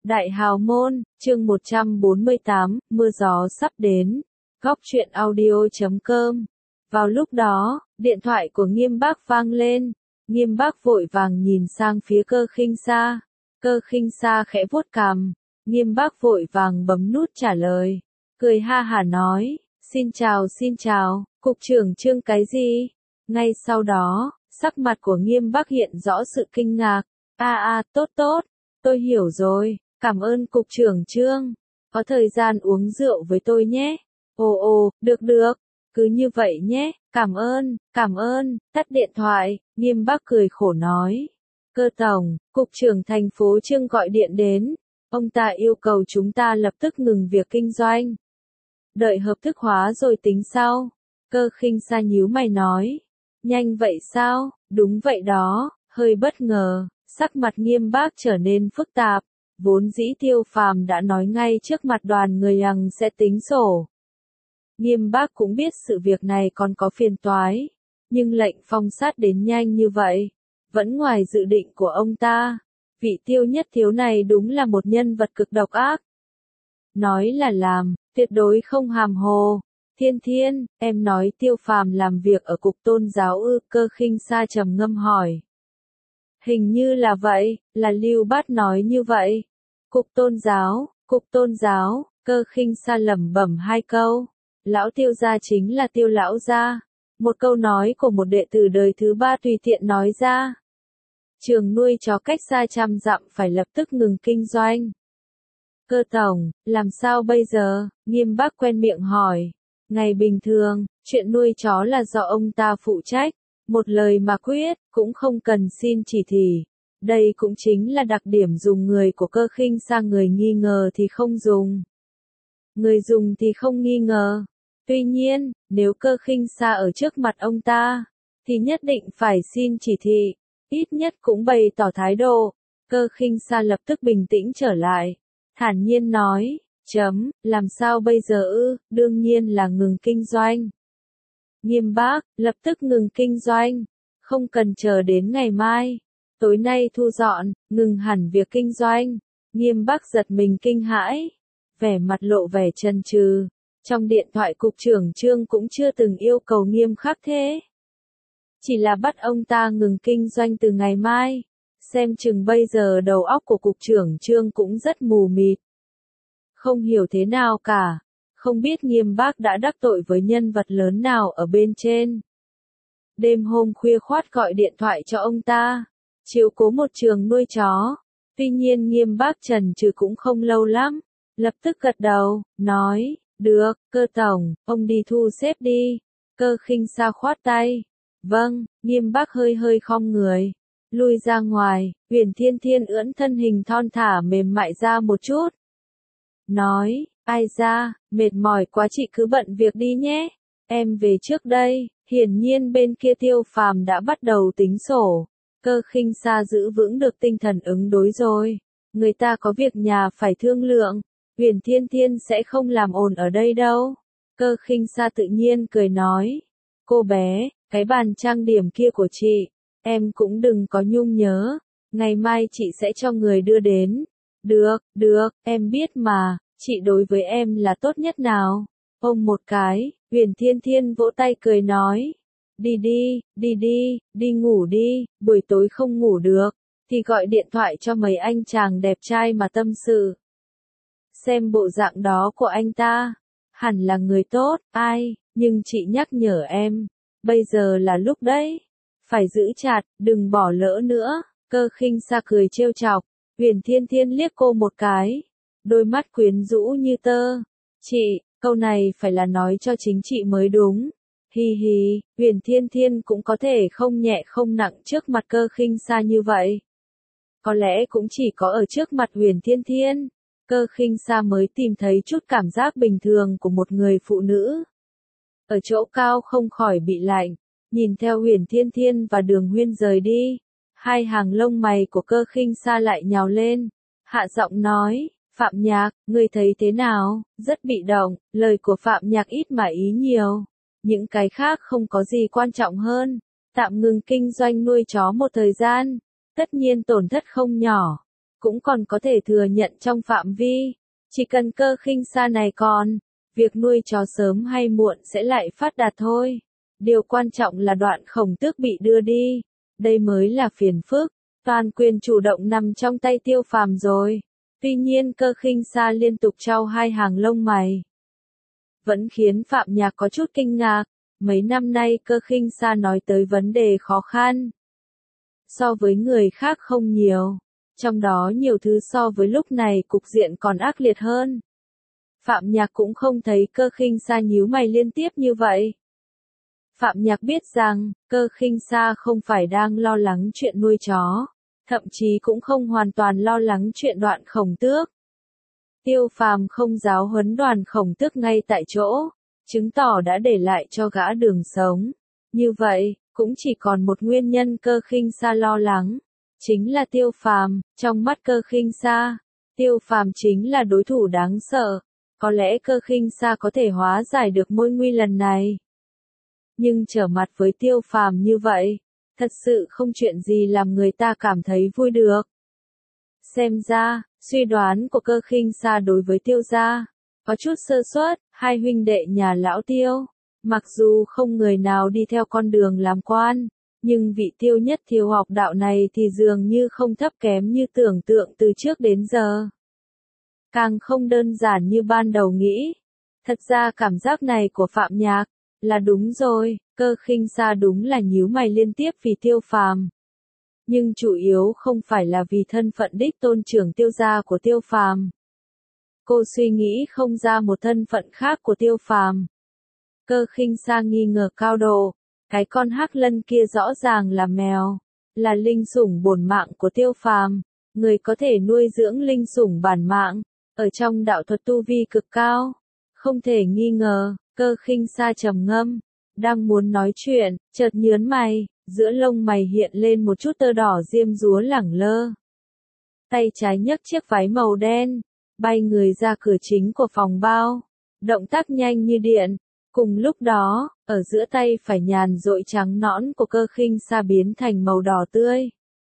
Đại Hào Môn, chương 148, mưa gió sắp đến. Góc truyện audio.com. Vào lúc đó, điện thoại của Nghiêm Bác vang lên. Nghiêm Bác vội vàng nhìn sang phía Cơ Khinh Sa. Cơ Khinh Sa khẽ vuốt cằm. Nghiêm Bác vội vàng bấm nút trả lời. Cười ha hả nói, xin chào, cục trưởng Trương cái gì? Ngay sau đó, sắc mặt của Nghiêm Bác hiện rõ sự kinh ngạc. Tốt, tôi hiểu rồi, cảm ơn cục trưởng Trương. Có thời gian uống rượu với tôi nhé. Được, cứ như vậy nhé, cảm ơn, tắt điện thoại, Nghiêm Bác cười khổ nói. Cơ tổng, cục trưởng thành phố Trương gọi điện đến. Ông ta yêu cầu chúng ta lập tức ngừng việc kinh doanh. Đợi hợp thức hóa rồi tính sau. Cơ Khinh Sa nhíu mày nói. Nhanh vậy sao? Đúng vậy đó, hơi bất ngờ. Sắc mặt Nghiêm Bác trở nên phức tạp. Vốn dĩ Tiêu Phàm đã nói ngay trước mặt đoàn người rằng sẽ tính sổ. Nghiêm Bác cũng biết sự việc này còn có phiền toái. Nhưng lệnh phong sát đến nhanh như vậy, vẫn ngoài dự định của ông ta. Vị Tiêu Nhất Thiếu này đúng là một nhân vật cực độc ác. Nói là làm, tuyệt đối không hàm hồ. Thiên, em nói Tiêu Phàm làm việc ở cục tôn giáo ư? Cơ Khinh Sa trầm ngâm hỏi. Hình như là vậy, là Lưu Bát nói như vậy. Cục tôn giáo, Cơ Khinh Sa lẩm bẩm hai câu. Lão Tiêu gia chính là Tiêu lão gia. Một câu nói của một đệ tử đời thứ ba tùy tiện nói ra. Trường nuôi chó cách xa 100 dặm phải lập tức ngừng kinh doanh. Cơ tổng, làm sao bây giờ? Nghiêm Bác quen miệng hỏi. Ngày bình thường, chuyện nuôi chó là do ông ta phụ trách. Một lời mà quyết, cũng không cần xin chỉ thị. Đây cũng chính là đặc điểm dùng người của Cơ Khinh Sa, người nghi ngờ thì không dùng. Người dùng thì không nghi ngờ. Tuy nhiên, nếu Cơ Khinh Sa ở trước mặt ông ta, thì nhất định phải xin chỉ thị. Ít nhất cũng bày tỏ thái độ. Cơ Khinh Sa lập tức bình tĩnh trở lại. Thản nhiên nói, làm sao bây giờ ư? Đương nhiên là ngừng kinh doanh. Nghiêm Bác, lập tức ngừng kinh doanh. Không cần chờ đến ngày mai. Tối nay thu dọn, ngừng hẳn việc kinh doanh. Nghiêm Bác giật mình kinh hãi. Vẻ mặt lộ vẻ chần chừ. Trong điện thoại cục trưởng Trương cũng chưa từng yêu cầu nghiêm khắc thế. Chỉ là bắt ông ta ngừng kinh doanh từ ngày mai. Xem chừng bây giờ đầu óc của cục trưởng Trương cũng rất mù mịt. Không hiểu thế nào cả. Không biết Nghiêm Bác đã đắc tội với nhân vật lớn nào ở bên trên. Đêm hôm khuya khoắt gọi điện thoại cho ông ta. Chiếu cố một trường nuôi chó. Tuy nhiên Nghiêm Bác chần chừ cũng không lâu lắm. Lập tức gật đầu, nói, được, Cơ tổng, ông đi thu xếp đi. Cơ Khinh Sa khoát tay. Vâng, Nghiêm Bác hơi khom người. Lui ra ngoài, Huyền Thiên ưỡn thân hình thon thả mềm mại ra một chút. Nói, ai ra, mệt mỏi quá chị cứ bận việc đi nhé. Em về trước đây. Hiển nhiên bên kia Tiêu Phàm đã bắt đầu tính sổ. Cơ Khinh Sa giữ vững được tinh thần ứng đối rồi. Người ta có việc nhà phải thương lượng. Huyền Thiên sẽ không làm ồn ở đây đâu. Cơ Khinh Sa tự nhiên cười nói. Cô bé, cái bàn trang điểm kia của chị, em cũng đừng có nhung nhớ. Ngày mai chị sẽ cho người đưa đến. Được, em biết mà, chị đối với em là tốt nhất nào. Ôm một cái, Huyền Thiên vỗ tay cười nói. Đi ngủ đi, buổi tối không ngủ được, thì gọi điện thoại cho mấy anh chàng đẹp trai mà tâm sự. Xem bộ dạng đó của anh ta, hẳn là người tốt, nhưng chị nhắc nhở em, bây giờ là lúc đấy. Phải giữ chặt, đừng bỏ lỡ nữa. Cơ Khinh Sa cười trêu chọc. Huyền Thiên liếc cô một cái. Đôi mắt quyến rũ như tơ. Chị, câu này phải là nói cho chính chị mới đúng. Hi, Huyền Thiên cũng có thể không nhẹ không nặng trước mặt Cơ Khinh Sa như vậy. Có lẽ cũng chỉ có ở trước mặt Huyền Thiên, Cơ Khinh Sa mới tìm thấy chút cảm giác bình thường của một người phụ nữ. Ở chỗ cao không khỏi bị lạnh. Nhìn theo Huyền Thiên và Đường Huyên rời đi, hai hàng lông mày của Cơ Khinh Sa lại nhào lên. Hạ giọng nói, Phạm Nhạc, ngươi thấy thế nào? Rất bị động, lời của Phạm Nhạc ít mà ý nhiều. Những cái khác không có gì quan trọng hơn. Tạm ngừng kinh doanh nuôi chó một thời gian, tất nhiên tổn thất không nhỏ. cũng còn có thể thừa nhận trong phạm vi. Chỉ cần Cơ Khinh Sa này còn, việc nuôi chó sớm hay muộn sẽ lại phát đạt thôi. Điều quan trọng là Đoạn Khổng Tước bị đưa đi. Đây mới là phiền phức. Toàn quyền chủ động nằm trong tay Tiêu Phàm rồi. Tuy nhiên Cơ Khinh Sa liên tục trao hai hàng lông mày. Vẫn khiến Phạm Nhạc có chút kinh ngạc. Mấy năm nay Cơ Khinh Sa nói tới vấn đề khó khăn. So với người khác không nhiều. Trong đó nhiều thứ so với lúc này cục diện còn ác liệt hơn. Phạm Nhạc cũng không thấy Cơ Khinh Sa nhíu mày liên tiếp như vậy. Phạm Nhạc biết rằng, Cơ Khinh Sa không phải đang lo lắng chuyện nuôi chó, thậm chí cũng không hoàn toàn lo lắng chuyện Đoạn Khổng Tước. Tiêu Phàm không giáo huấn Đoạn Khổng Tước ngay tại chỗ, chứng tỏ đã để lại cho gã đường sống. Như vậy, cũng chỉ còn một nguyên nhân Cơ Khinh Sa lo lắng, chính là Tiêu Phàm. Trong mắt Cơ Khinh Sa, Tiêu Phàm chính là đối thủ đáng sợ. Có lẽ Cơ Khinh Sa có thể hóa giải được mối nguy lần này. Nhưng trở mặt với Tiêu Phàm như vậy, thật sự không chuyện gì làm người ta cảm thấy vui được. Xem ra, suy đoán của Cơ Khinh Sa đối với Tiêu gia có chút sơ suất. Hai huynh đệ nhà lão Tiêu, mặc dù không người nào đi theo con đường làm quan, nhưng vị Tiêu nhất thiếu học đạo này thì dường như không thấp kém như tưởng tượng từ trước đến giờ. Càng không đơn giản như ban đầu nghĩ. Thật ra cảm giác này của Phạm Nhạc là đúng rồi, Cơ Khinh Sa đúng là nhíu mày liên tiếp vì Tiêu Phàm. Nhưng chủ yếu không phải là vì thân phận đích tôn trưởng Tiêu gia của Tiêu Phàm. Cô suy nghĩ không ra một thân phận khác của Tiêu Phàm. Cơ Khinh Sa nghi ngờ cao độ, cái con hắc lân kia rõ ràng là mèo, là linh sủng bổn mạng của Tiêu Phàm. Người có thể nuôi dưỡng linh sủng bản mạng, ở trong đạo thuật tu vi cực cao, không thể nghi ngờ. Cơ Khinh Sa trầm ngâm, đang muốn nói chuyện, chợt nhướng mày, giữa lông mày hiện lên một chút tơ đỏ diêm dúa lẳng lơ. Tay trái nhấc chiếc váy màu đen, bay người ra cửa chính của phòng bao, động tác nhanh như điện. Cùng lúc đó, ở giữa tay phải nhàn rỗi trắng nõn của Cơ Khinh Sa biến thành màu đỏ tươi.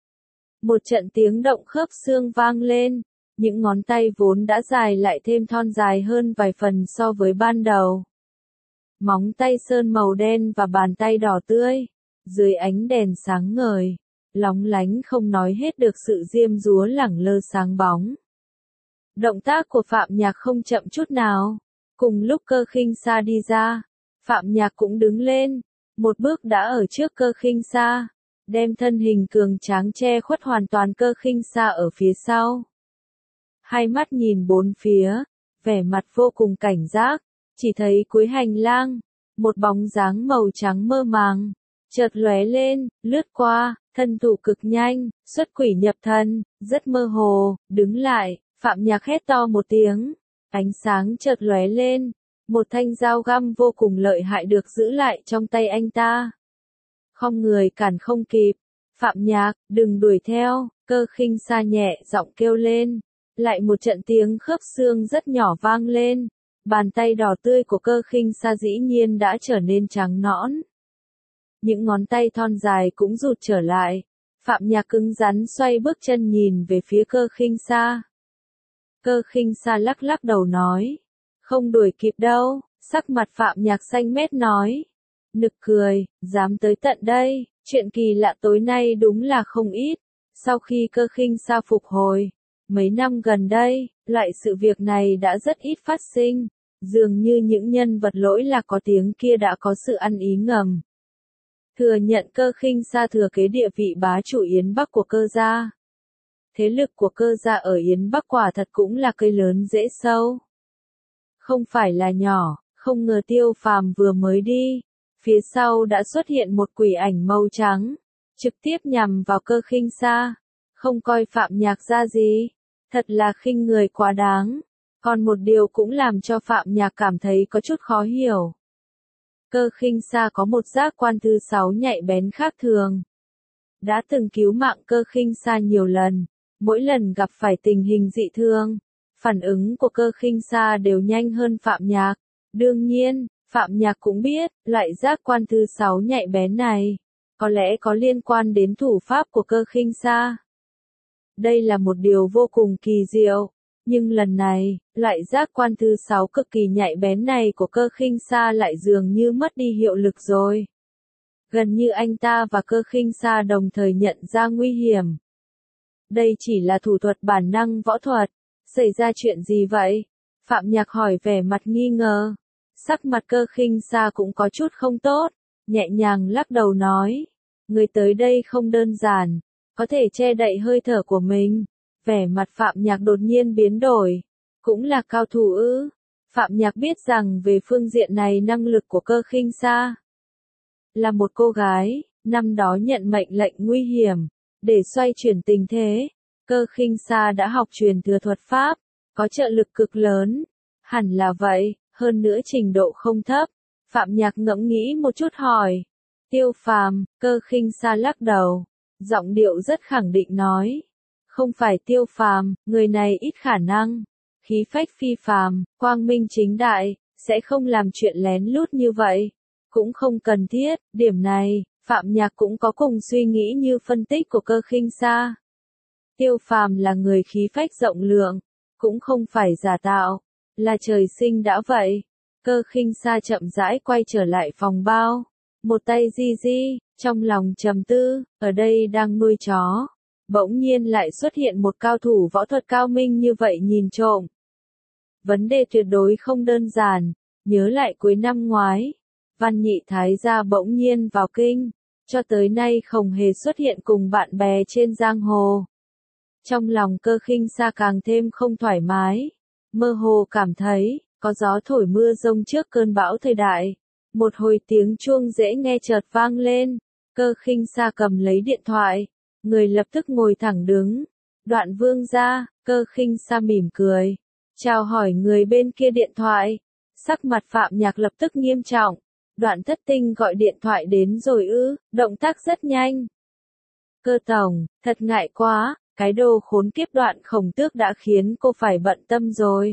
Một trận tiếng động khớp xương vang lên, những ngón tay vốn đã dài lại thêm thon dài hơn vài phần so với ban đầu. Móng tay sơn màu đen và bàn tay đỏ tươi, dưới ánh đèn sáng ngời, lóng lánh không nói hết được sự diêm dúa lẳng lơ sáng bóng. Động tác của Phạm Nhạc không chậm chút nào. Cùng lúc Cơ Khinh Sa đi ra, Phạm Nhạc cũng đứng lên, một bước đã ở trước Cơ Khinh Sa, đem thân hình cường tráng che khuất hoàn toàn Cơ Khinh Sa ở phía sau. Hai mắt nhìn bốn phía, vẻ mặt vô cùng cảnh giác, chỉ thấy cuối hành lang, một bóng dáng màu trắng mơ màng, chợt lóe lên, lướt qua, thân thủ cực nhanh, xuất quỷ nhập thần, rất mơ hồ. Đứng lại, Phạm Nhạc hét to một tiếng, ánh sáng chợt lóe lên, một thanh dao găm vô cùng lợi hại được giữ lại trong tay anh ta. Không người cản không kịp, Phạm Nhạc, đừng đuổi theo. Cơ Khinh Sa nhẹ giọng kêu lên, lại một trận tiếng khớp xương rất nhỏ vang lên. Bàn tay đỏ tươi của Cơ Khinh Sa dĩ nhiên đã trở nên trắng nõn. Những ngón tay thon dài cũng rụt trở lại. Phạm Nhạc cứng rắn xoay bước chân nhìn về phía Cơ Khinh Sa. Cơ Khinh Sa lắc lắc đầu nói, không đuổi kịp đâu. Sắc mặt Phạm Nhạc xanh mét nói, nực cười, dám tới tận đây, chuyện kỳ lạ tối nay đúng là không ít. Sau khi Cơ Khinh Sa phục hồi, mấy năm gần đây, loại sự việc này đã rất ít phát sinh. Dường như những nhân vật lỗi lạc có tiếng kia đã có sự ăn ý ngầm. Thừa nhận Cơ Khinh Sa thừa kế địa vị bá chủ Yến Bắc của Cơ gia. Thế lực của Cơ gia ở Yến Bắc quả thật cũng là cây lớn rễ sâu. Không phải là nhỏ, không ngờ Tiêu Phàm vừa mới đi, phía sau đã xuất hiện một quỷ ảnh màu trắng, trực tiếp nhằm vào Cơ Khinh Sa, không coi Phạm Nhạc ra gì, thật là khinh người quá đáng. Còn một điều cũng làm cho Phạm Nhạc cảm thấy có chút khó hiểu. Cơ Khinh Sa có một giác quan thứ 6 nhạy bén khác thường. Đã từng cứu mạng Cơ Khinh Sa nhiều lần, mỗi lần gặp phải tình hình dị thường, phản ứng của Cơ Khinh Sa đều nhanh hơn Phạm Nhạc. Đương nhiên, Phạm Nhạc cũng biết, loại giác quan thứ 6 nhạy bén này, có lẽ có liên quan đến thủ pháp của Cơ Khinh Sa. Đây là một điều vô cùng kỳ diệu. Nhưng lần này, loại giác quan thứ 6 cực kỳ nhạy bén này của Cơ Khinh Sa lại dường như mất đi hiệu lực rồi. Gần như anh ta và Cơ Khinh Sa đồng thời nhận ra nguy hiểm. Đây chỉ là thủ thuật bản năng võ thuật. Xảy ra chuyện gì vậy? Phạm Nhạc hỏi vẻ mặt nghi ngờ. Sắc mặt Cơ Khinh Sa cũng có chút không tốt, nhẹ nhàng lắc đầu nói. Người tới đây không đơn giản, có thể che đậy hơi thở của mình. Vẻ mặt Phạm Nhạc đột nhiên biến đổi. Cũng là cao thủ ư? Phạm Nhạc biết rằng về phương diện này năng lực của Cơ Khinh Sa. Là một cô gái, năm đó nhận mệnh lệnh nguy hiểm. Để xoay chuyển tình thế, Cơ Khinh Sa đã học truyền thừa thuật pháp, có trợ lực cực lớn. Hẳn là vậy, hơn nữa trình độ không thấp. Phạm Nhạc ngẫm nghĩ một chút hỏi. Tiêu Phàm, Cơ Khinh Sa lắc đầu. Giọng điệu rất khẳng định nói. Không phải Tiêu Phàm, người này ít khả năng. Khí phách phi phàm, quang minh chính đại, sẽ không làm chuyện lén lút như vậy. Cũng không cần thiết, điểm này, Phạm Nhạc cũng có cùng suy nghĩ như phân tích của Cơ Khinh Sa. Tiêu Phàm là người khí phách rộng lượng, cũng không phải giả tạo, là trời sinh đã vậy. Cơ Khinh Sa chậm rãi quay trở lại phòng bao, một tay di di, trong lòng trầm tư, ở đây đang nuôi chó. Bỗng nhiên lại xuất hiện một cao thủ võ thuật cao minh như vậy nhìn trộm. Vấn đề tuyệt đối không đơn giản, nhớ lại cuối năm ngoái, Văn Nhị Thái gia bỗng nhiên vào kinh, cho tới nay không hề xuất hiện cùng bạn bè trên giang hồ. Trong lòng Cơ Khinh Sa càng thêm không thoải mái, mơ hồ cảm thấy, có gió thổi mưa rông trước cơn bão thời đại. Một hồi tiếng chuông dễ nghe chợt vang lên, Cơ Khinh Sa cầm lấy điện thoại, người lập tức ngồi thẳng đứng. Đoạn Vương gia, Cơ Khinh Sa mỉm cười, chào hỏi người bên kia điện thoại. Sắc mặt Phạm Nhạc lập tức nghiêm trọng. Đoạn Thất Tinh gọi điện thoại đến rồi ư? Động tác rất nhanh. Cơ tổng, thật ngại quá, cái đồ khốn kiếp Đoạn Khổng Tước đã khiến cô phải bận tâm rồi.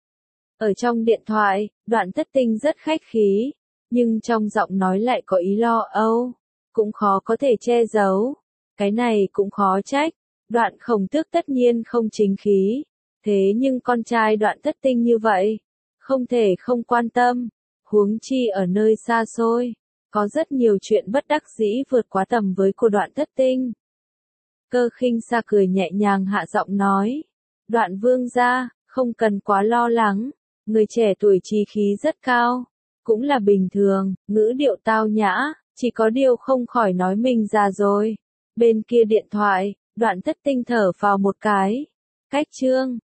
Ở trong điện thoại, Đoạn Thất Tinh rất khách khí, nhưng trong giọng nói lại có ý lo âu, cũng khó có thể che giấu. Cái này cũng khó trách, Đoạn Khổng Tước tất nhiên không chính khí, thế nhưng con trai Đoạn Thất Tinh như vậy, không thể không quan tâm, huống chi ở nơi xa xôi, có rất nhiều chuyện bất đắc dĩ vượt quá tầm với của Đoạn Thất Tinh. Cơ Khinh Sa cười nhẹ nhàng hạ giọng nói, Đoạn Vương gia, không cần quá lo lắng, người trẻ tuổi chí khí rất cao, cũng là bình thường, ngữ điệu tao nhã, chỉ có điều không khỏi nói mình già rồi. Bên kia điện thoại, Đoạn Thất Tinh thở vào một cái. Cách chương